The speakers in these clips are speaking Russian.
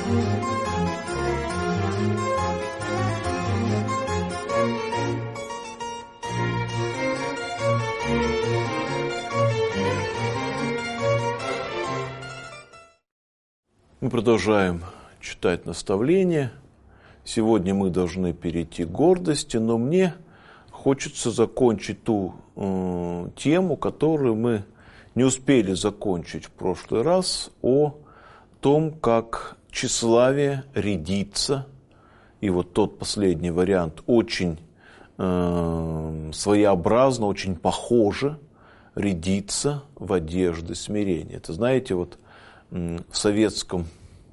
Мы продолжаем читать наставления. Сегодня мы должны перейти к гордости, но мне хочется закончить ту тему, которую мы не успели закончить в прошлый раз, о том, как тщеславие рядится. И вот тот последний вариант очень своеобразно, очень похоже рядится в одежды смирения. Это, знаете, вот в Советском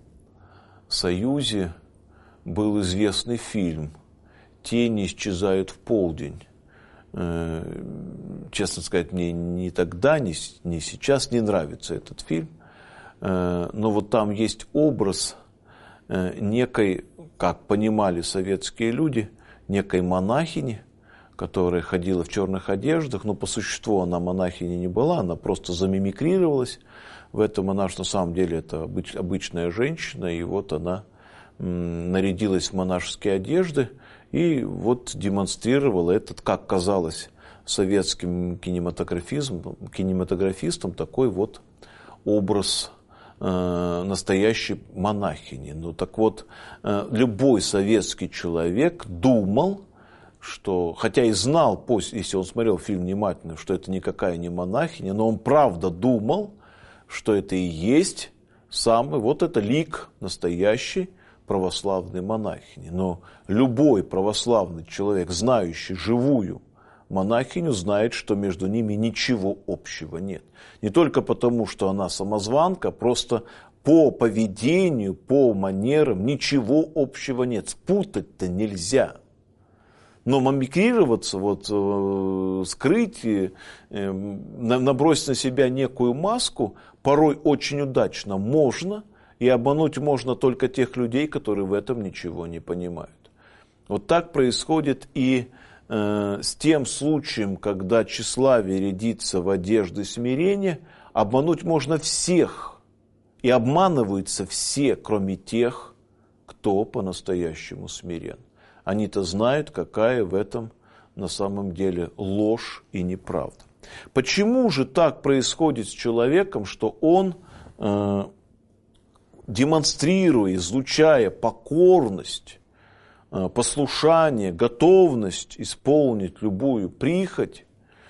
Союзе был известный фильм «Тени исчезают в полдень». Честно сказать, мне ни тогда, ни сейчас не нравится этот фильм. Но вот там есть образ некой, как понимали советские люди, некой монахини, которая ходила в черных одеждах. Но по существу она монахиней не была, она просто замимикрировалась. В этом она, на самом деле, это обычная женщина, и вот она нарядилась в монашеские одежды и вот демонстрировала этот, как казалось советским кинематографистам, такой вот образ настоящей монахини. Ну так вот, любой советский человек думал, что, хотя и знал, если он смотрел фильм внимательно, что это никакая не монахиня, но он правда думал, что это и есть самый, вот это лик настоящей православной монахини. Но любой православный человек, знающий живую монахиню, знает, что между ними ничего общего нет. Не только потому, что она самозванка, просто по поведению, по манерам ничего общего нет. Спутать-то нельзя. Но мимикрироваться, вот, скрыть, набросить на себя некую маску порой очень удачно можно, и обмануть можно только тех людей, которые в этом ничего не понимают. Вот так происходит и с тем случаем, когда тщеславие рядится в одежды смирения, обмануть можно всех, и обманываются все, кроме тех, кто по-настоящему смирен. Они-то знают, какая в этом на самом деле ложь и неправда. Почему же так происходит с человеком, что он, демонстрируя, излучая покорность, послушание, готовность исполнить любую прихоть,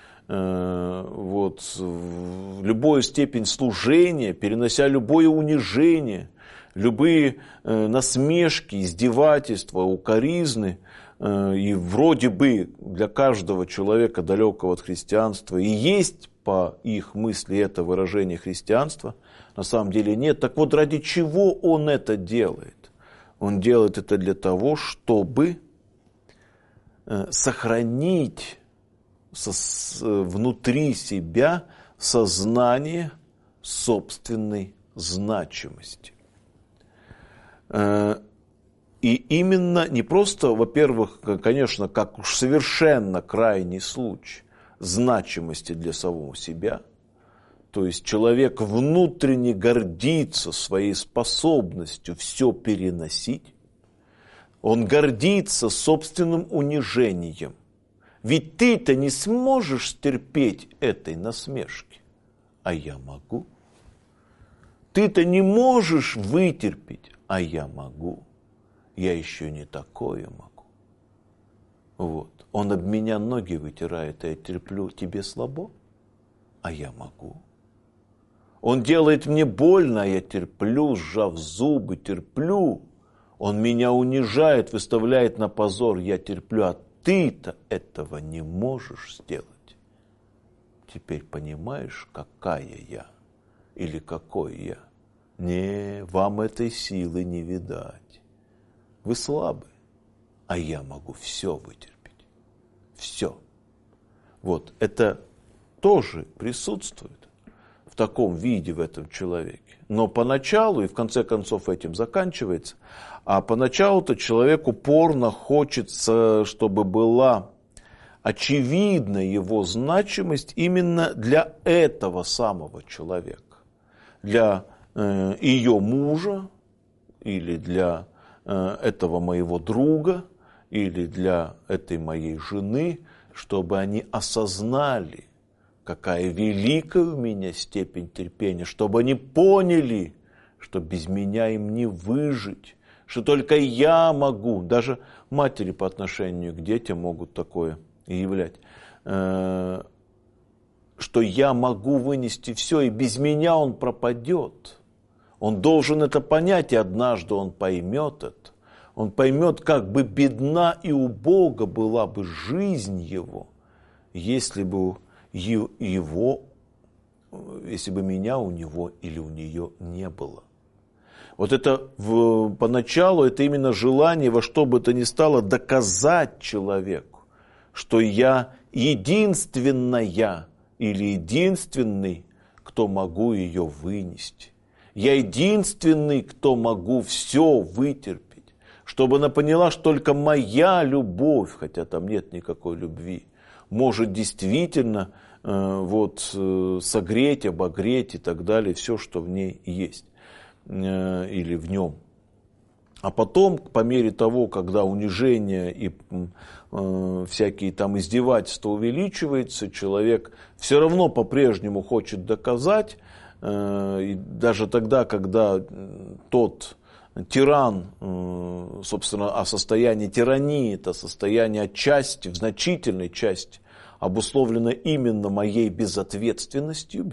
вот, любую степень служения, перенося любое унижение, любые насмешки, издевательства, укоризны, и вроде бы для каждого человека, далекого от христианства, и есть по их мысли это выражение христианства, на самом деле нет. Так вот, ради чего он это делает? Он делает это для того, чтобы сохранить внутри себя сознание собственной значимости. И именно не просто, во-первых, конечно, как уж совершенно крайний случай значимости для самого себя, то есть человек внутренне гордится своей способностью все переносить, он гордится собственным унижением. Ведь ты-то не сможешь стерпеть этой насмешки, а я могу. Ты-то не можешь вытерпеть, а я могу. Я еще не такое могу. Вот. Он об меня ноги вытирает, а я терплю. Тебе слабо, а я могу. Он делает мне больно, а я терплю, сжав зубы, терплю. Он меня унижает, выставляет на позор, я терплю. А ты-то этого не можешь сделать. Теперь понимаешь, какая я или какой я? Не, вам этой силы не видать. Вы слабы, а я могу все вытерпеть. Все. Вот, это тоже присутствует в таком виде в этом человеке. Но поначалу, и в конце концов этим заканчивается, а поначалу-то человек упорно хочется, чтобы была очевидна его значимость именно для этого самого человека. Для ее мужа, или для этого моего друга, или для этой моей жены, чтобы они осознали, какая великая у меня степень терпения, чтобы они поняли, что без меня им не выжить, что только я могу, даже матери по отношению к детям могут такое являть, что я могу вынести все, и без меня он пропадет. Он должен это понять, и однажды он поймет это. Он поймет, как бы бедна и убога была бы жизнь его, если бы меня у него или у нее не было. Вот это поначалу это именно желание во что бы то ни стало доказать человеку, что я единственная или единственный, кто могу ее вынести. Я единственный, кто могу все вытерпеть. Чтобы она поняла, что только моя любовь, хотя там нет никакой любви, может действительно согреть, обогреть и так далее, все, что в ней есть или в нем. А потом, по мере того, когда унижение и всякие там издевательства увеличиваются, человек все равно по-прежнему хочет доказать, и даже тогда, когда тот тиран, собственно, а состояние тирании, это состояние отчасти, в значительной части, обусловлено именно моей безответственностью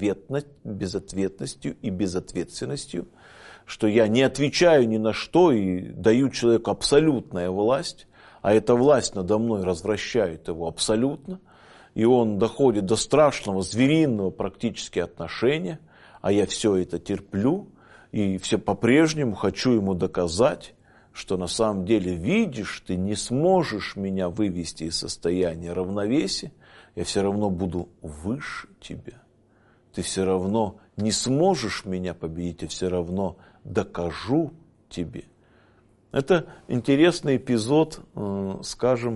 и безответственностью, что я не отвечаю ни на что и даю человеку абсолютную власть, а эта власть надо мной развращает его абсолютно, и он доходит до страшного, звериного практически отношения, а я все это терплю, и все по-прежнему хочу ему доказать, что на самом деле, видишь, ты не сможешь меня вывести из состояния равновесия, я все равно буду выше тебя. Ты все равно не сможешь меня победить, я все равно докажу тебе. Это интересный эпизод, скажем,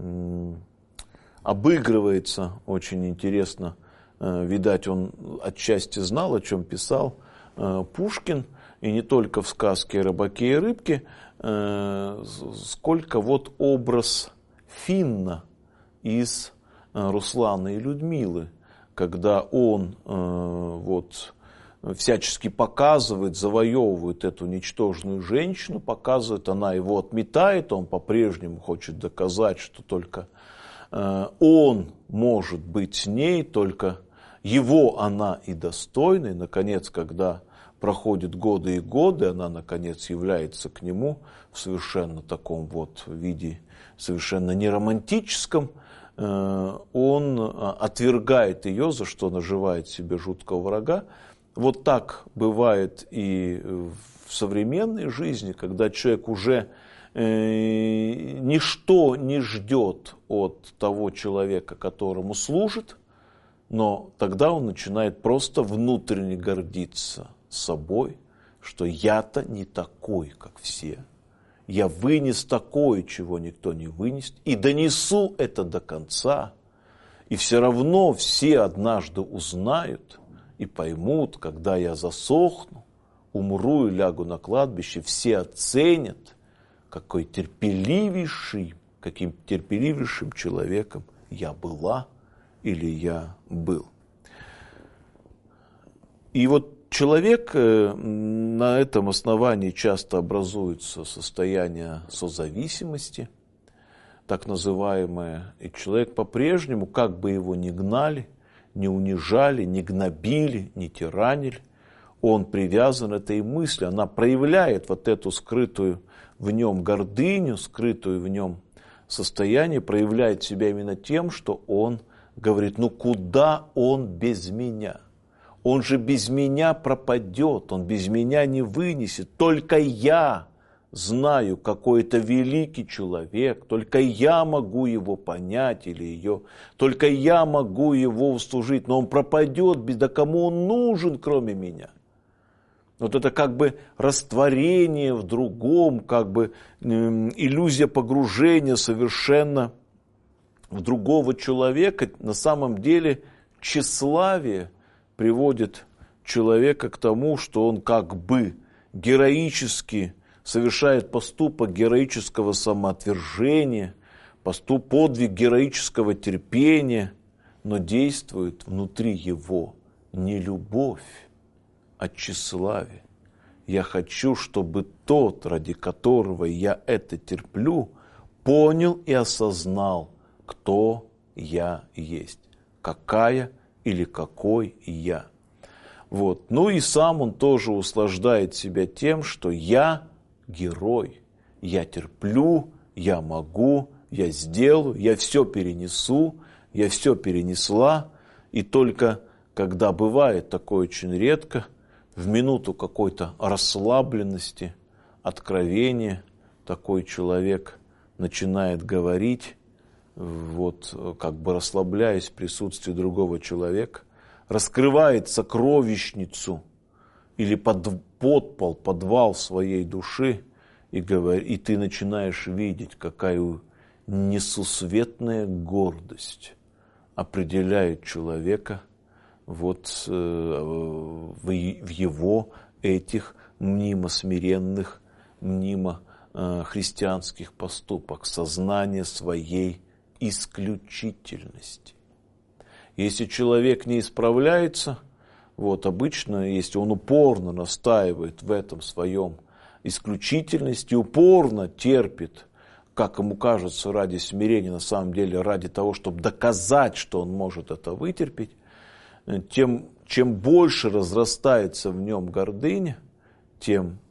обыгрывается очень интересно. Видать, он отчасти знал, о чем писал Пушкин, и не только в сказке «Рыбаке и рыбке», сколько вот образ Финна из Руслана и Людмилы, когда он всячески показывает, завоевывает эту ничтожную женщину, показывает, она его отметает, он по-прежнему хочет доказать, что только он может быть с ней, только его она и достойна. И, наконец, когда проходят годы и годы, она, наконец, является к нему в совершенно таком вот виде, совершенно неромантическом, он отвергает ее, за что наживает себе жуткого врага. Вот так бывает и в современной жизни, когда человек уже ничто не ждет от того человека, которому служит, но тогда он начинает просто внутренне гордиться собой, что я-то не такой, как все. Я вынес такое, чего никто не вынесет, и донесу это до конца. И все равно все однажды узнают и поймут, когда я засохну, умру и лягу на кладбище, все оценят, каким терпеливейшим человеком я была или я был. И вот человек на этом основании часто образуется состояние созависимости, так называемое, и человек по-прежнему, как бы его ни гнали, не унижали, не гнобили, не тиранили, он привязан этой мысли, она проявляет вот эту скрытую в нем гордыню, скрытую в нем состояние, проявляет себя именно тем, что он говорит, ну куда он без меня? Он же без меня пропадет, он без меня не вынесет. Только я знаю, какой это великий человек, только я могу его понять или ее, только я могу его услужить, но он пропадет, да кому он нужен, кроме меня? Вот это как бы растворение в другом, как бы иллюзия погружения совершенно в другого человека. На самом деле тщеславие приводит человека к тому, что он как бы героически совершает поступок героического самоотвержения, подвиг героического терпения, но действует внутри его не любовь, а тщеславие. Я хочу, чтобы тот, ради которого я это терплю, понял и осознал, кто я есть, какая или какой я. Вот. Ну и сам он тоже услаждает себя тем, что я герой, я терплю, я могу, я сделаю, я все перенесу, я все перенесла. И только когда бывает такое очень редко, в минуту какой-то расслабленности, откровения, такой человек начинает говорить, вот как бы расслабляясь в присутствии другого человека, раскрывает сокровищницу или подвал своей души, и ты начинаешь видеть, какая несусветная гордость определяет человека вот в его этих мнимо смиренных, мнимо христианских поступках, сознание своей исключительности. Если человек не исправляется, вот обычно, если он упорно настаивает в этом своем исключительности, упорно терпит, как ему кажется, ради смирения, на самом деле ради того, чтобы доказать, что он может это вытерпеть, чем больше разрастается в нем гордыня, тем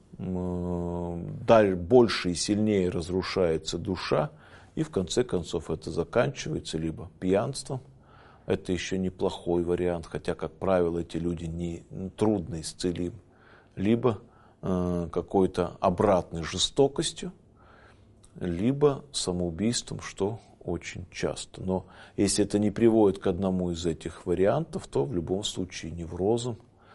больше и сильнее разрушается душа, и в конце концов это заканчивается либо пьянством, это еще неплохой вариант, хотя, как правило, эти люди трудно исцелимы, либо какой-то обратной жестокостью, либо самоубийством, что очень часто. Но если это не приводит к одному из этих вариантов, то в любом случае неврозом,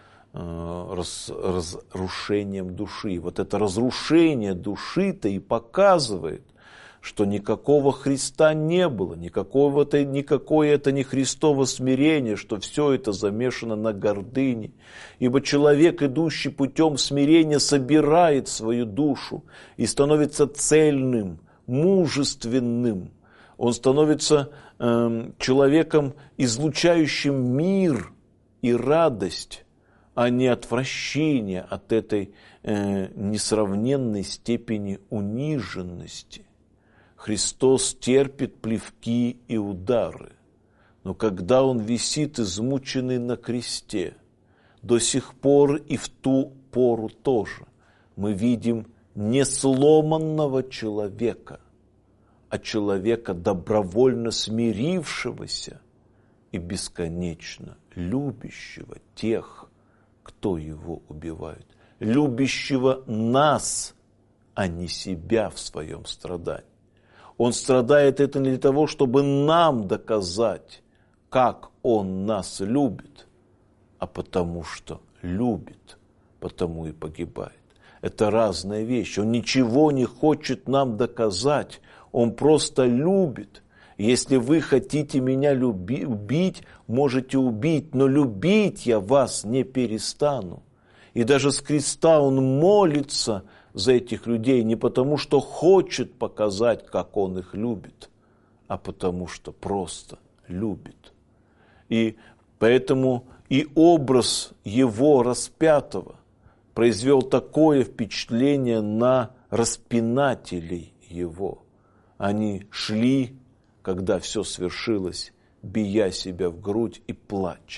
разрушением души. Вот это разрушение души-то и показывает, что никакого Христа не было, никакое это не Христово смирение, что все это замешано на гордыне. Ибо человек, идущий путем смирения, собирает свою душу и становится цельным, мужественным. Он становится человеком, излучающим мир и радость, а не отвращение от этой несравненной степени униженности. Христос терпит плевки и удары, но когда Он висит измученный на кресте, до сих пор и в ту пору тоже мы видим не сломанного человека, а человека, добровольно смирившегося и бесконечно любящего тех, кто его убивает, любящего нас, а не себя в своем страдании. Он страдает это не для того, чтобы нам доказать, как Он нас любит, а потому что любит, потому и погибает. Это разные вещи. Он ничего не хочет нам доказать, Он просто любит. Если вы хотите меня убить, можете убить, но любить я вас не перестану. И даже с креста Он молится за этих людей не потому, что хочет показать, как Он их любит, а потому что просто любит. И поэтому и образ Его распятого произвел такое впечатление на распинателей Его. Они шли, когда все свершилось, бия себя в грудь и плача,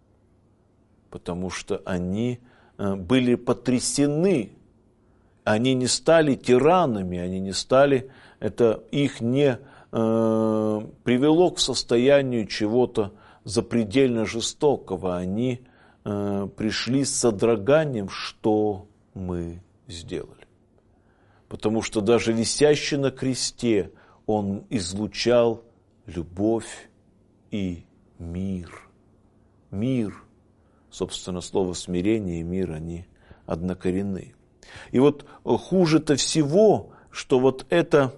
потому что они были потрясены. Они не стали тиранами, это их не привело к состоянию чего-то запредельно жестокого. Они пришли с содроганием, что мы сделали. Потому что даже висящий на кресте Он излучал любовь и мир. Мир, собственно, слово смирение и мир, они однокоренные. И вот хуже-то всего, что вот это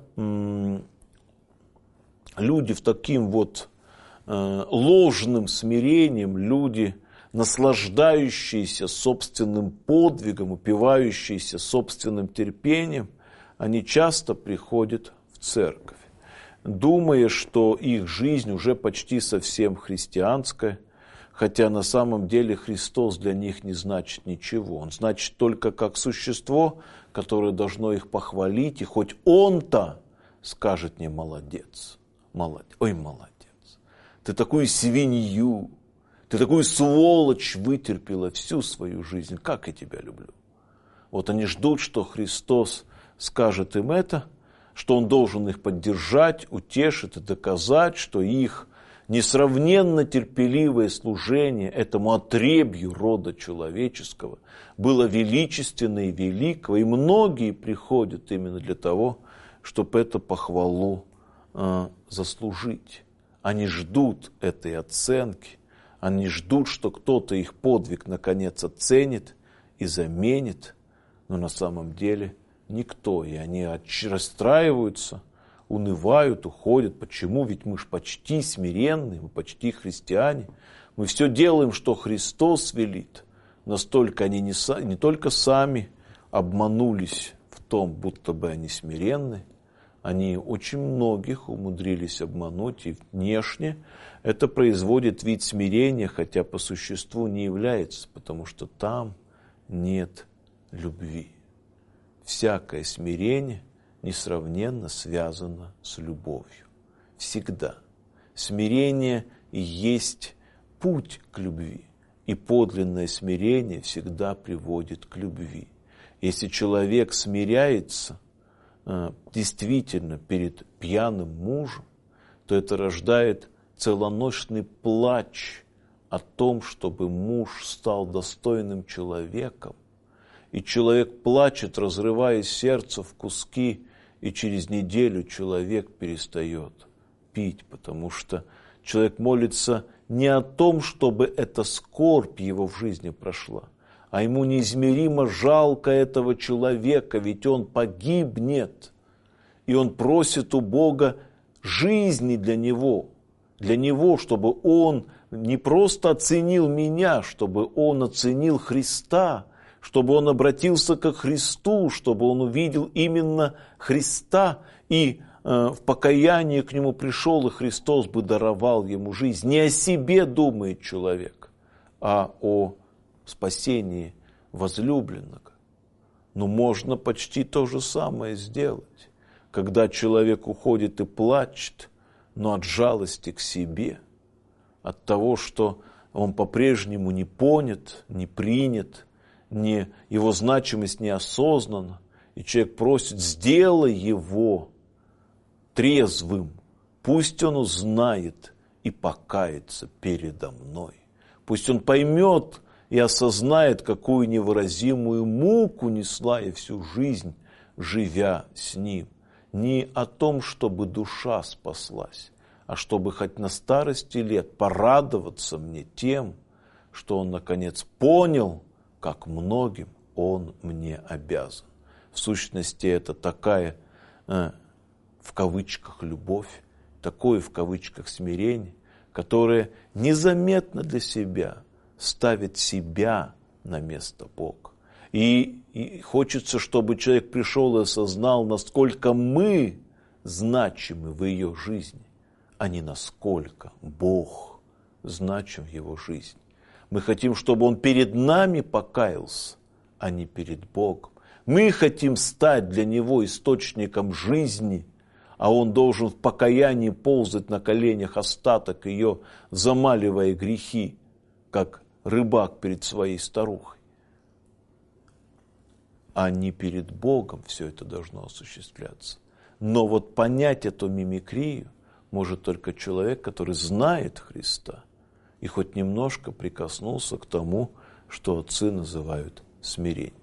люди в таким вот ложным смирением, люди наслаждающиеся собственным подвигом, упивающиеся собственным терпением, они часто приходят в церковь, думая, что их жизнь уже почти совсем христианская, хотя на самом деле Христос для них не значит ничего. Он значит только как существо, которое должно их похвалить, и хоть Он-то скажет мне: молодец, молодец, ой, молодец, ты такую свинью, ты такую сволочь вытерпела всю свою жизнь, как я тебя люблю. Вот они ждут, что Христос скажет им это, что Он должен их поддержать, утешить и доказать, что их несравненно терпеливое служение этому отребью рода человеческого было величественно и велико, и многие приходят именно для того, чтобы эту похвалу заслужить. Они ждут этой оценки, они ждут, что кто-то их подвиг наконец оценит и заменит, но на самом деле никто, и они расстраиваются, унывают, уходят. Почему? Ведь мы же почти смиренные, мы почти христиане, мы все делаем, что Христос велит. Настолько они не только сами обманулись в том, будто бы они смиренны, они очень многих умудрились обмануть, и внешне это производит вид смирения, хотя по существу не является, потому что там нет любви. Всякое смирение несравненно связано с любовью. Всегда. Смирение и есть путь к любви, и подлинное смирение всегда приводит к любви. Если человек смиряется действительно перед пьяным мужем, то это рождает целоночный плач о том, чтобы муж стал достойным человеком. И человек плачет, разрывая сердце в куски, и через неделю человек перестает пить, потому что человек молится не о том, чтобы эта скорбь его в жизни прошла, а ему неизмеримо жалко этого человека, ведь он погибнет. И он просит у Бога жизни для него, чтобы он не просто оценил меня, чтобы он оценил Христа, чтобы он обратился ко Христу, чтобы он увидел именно Христа и в покаянии к нему пришел, и Христос бы даровал ему жизнь. Не о себе думает человек, а о спасении возлюбленного. Но можно почти то же самое сделать, когда человек уходит и плачет, но от жалости к себе, от того, что он по-прежнему не понят, не принят, его значимость не осознана, и человек просит: сделай его трезвым, пусть он узнает и покается передо мной, пусть он поймет и осознает, какую невыразимую муку несла я всю жизнь, живя с ним. Не о том, чтобы душа спаслась, а чтобы хоть на старости лет порадоваться мне тем, что он наконец понял, как многим он мне обязан. В сущности, это такая, в кавычках, любовь, такое, в кавычках, смирение, которое незаметно для себя ставит себя на место Бога. И хочется, чтобы человек пришел и осознал, насколько мы значимы в ее жизни, а не насколько Бог значим в его жизни. Мы хотим, чтобы он перед нами покаялся, а не перед Богом. Мы хотим стать для него источником жизни, а он должен в покаянии ползать на коленях остаток ее, замаливая грехи, как рыбак перед своей старухой. А не перед Богом все это должно осуществляться. Но вот понять эту мимикрию может только человек, который знает Христа и хоть немножко прикоснулся к тому, что отцы называют смирением.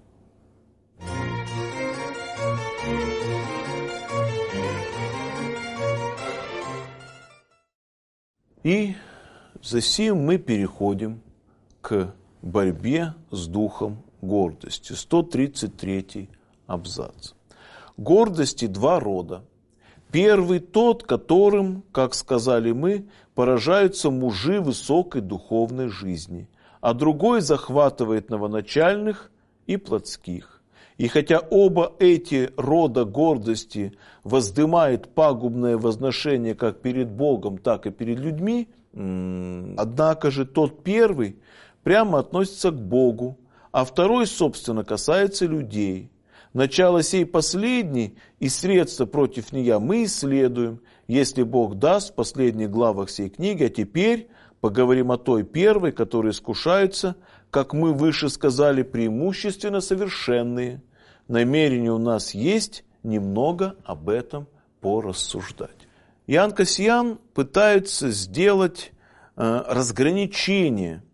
И затем мы переходим к борьбе с духом гордости. 133 абзац. Гордости два рода. Первый тот, которым, как сказали мы, поражаются мужи высокой духовной жизни, а другой захватывает новоначальных и плотских. И хотя оба эти рода гордости воздымают пагубное возношение как перед Богом, так и перед людьми, однако же тот первый прямо относится к Богу, а второй, собственно, касается людей. Начало сей последней и средства против нея мы исследуем, если Бог даст, в последних главах сей книги, а теперь поговорим о той первой, которая искушается, как мы выше сказали, преимущественно совершенные. Намерение у нас есть немного об этом порассуждать. Иоанн Кассиан пытается сделать разграничение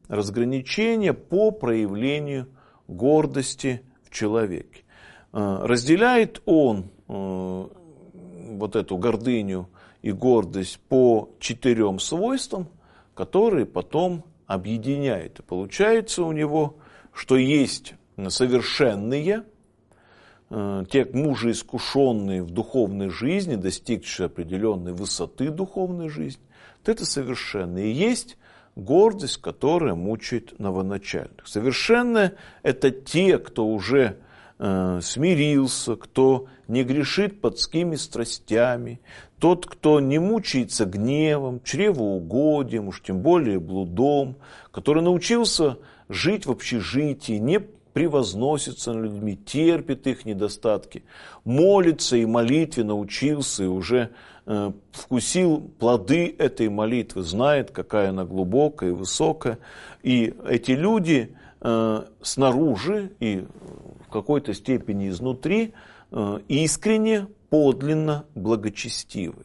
по проявлению гордости в человеке. Разделяет он вот эту гордыню и гордость по 4 свойствам, которые потом объединяет. И получается у него, что есть совершенные, те мужеискушенные в духовной жизни, достигшие определенной высоты духовной жизни, вот это совершенные. И есть гордость, которая мучает новоначальных. Совершенные – это те, кто уже смирился, кто не грешит плотскими страстями, тот, кто не мучается гневом, чревоугодием, уж тем более блудом, который научился жить в общежитии, не превозносится над людьми, терпит их недостатки, молится и молитве научился, и уже вкусил плоды этой молитвы, знает, какая она глубокая и высокая. И эти люди снаружи и в какой-то степени изнутри искренне, подлинно благочестивы.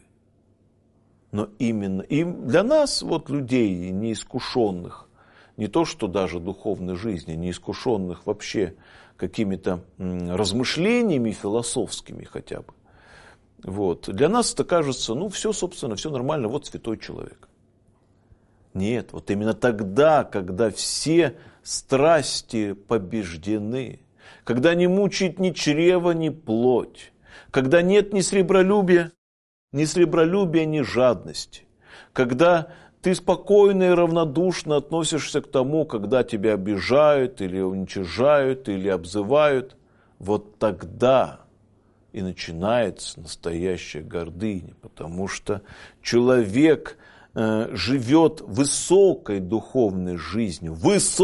Но именно им, для нас, вот людей неискушенных, не то что даже духовной жизни, неискушенных вообще какими-то размышлениями философскими хотя бы, вот, для нас это кажется, ну все, собственно, все нормально, вот святой человек. Нет, вот именно тогда, когда все страсти побеждены, когда не мучает ни чрево, ни плоть, когда нет ни сребролюбия, ни жадности, когда ты спокойно и равнодушно относишься к тому, когда тебя обижают, или уничижают, или обзывают, вот тогда и начинается настоящая гордыня, потому что человек живет высокой духовной жизнью,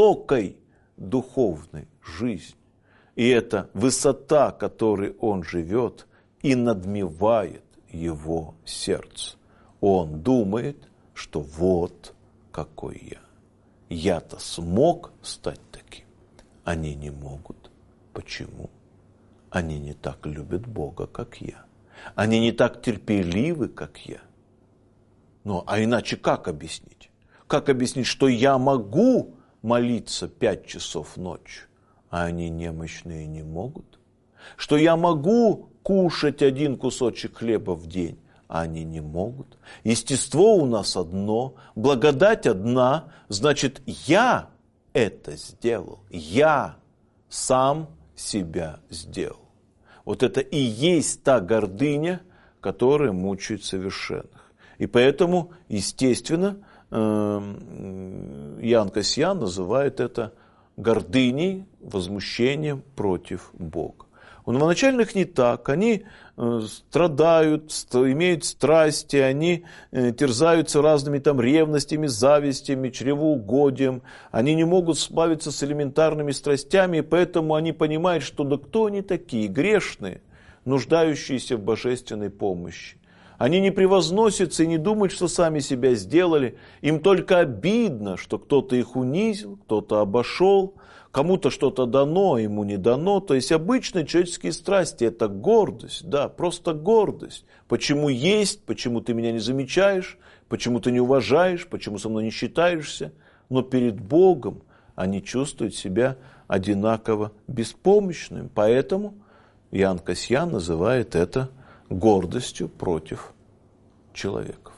И эта высота, которой он живет, и надмевает его сердце. Он думает, что вот какой я. Я-то смог стать таким. Они не могут. Почему? Они не так любят Бога, как я. Они не так терпеливы, как я. Ну, а иначе как объяснить? Как объяснить, что я могу молиться 5 часов ночи, а они немощные не могут? Что я могу кушать 1 кусочек хлеба в день, а они не могут? Естество у нас одно, благодать одна, значит, я это сделал, я сам себя сделал. Вот это и есть та гордыня, которая мучает совершенных. И поэтому, естественно, Иоанн Кассиан называет это гордыней, возмущением против Бога. У новоначальных не так, они страдают, имеют страсти, они терзаются разными там ревностями, завистями, чревоугодием, они не могут справиться с элементарными страстями, и поэтому они понимают, что да кто они такие, грешные, нуждающиеся в божественной помощи. Они не превозносятся и не думают, что сами себя сделали. Им только обидно, что кто-то их унизил, кто-то обошел, кому-то что-то дано, ему не дано. То есть обычные человеческие страсти – это гордость, да, просто гордость. Почему есть, почему ты меня не замечаешь, почему ты не уважаешь, почему со мной не считаешься. Но перед Богом они чувствуют себя одинаково беспомощными. Поэтому Иоанн Кассиан называет это гордостью против человека.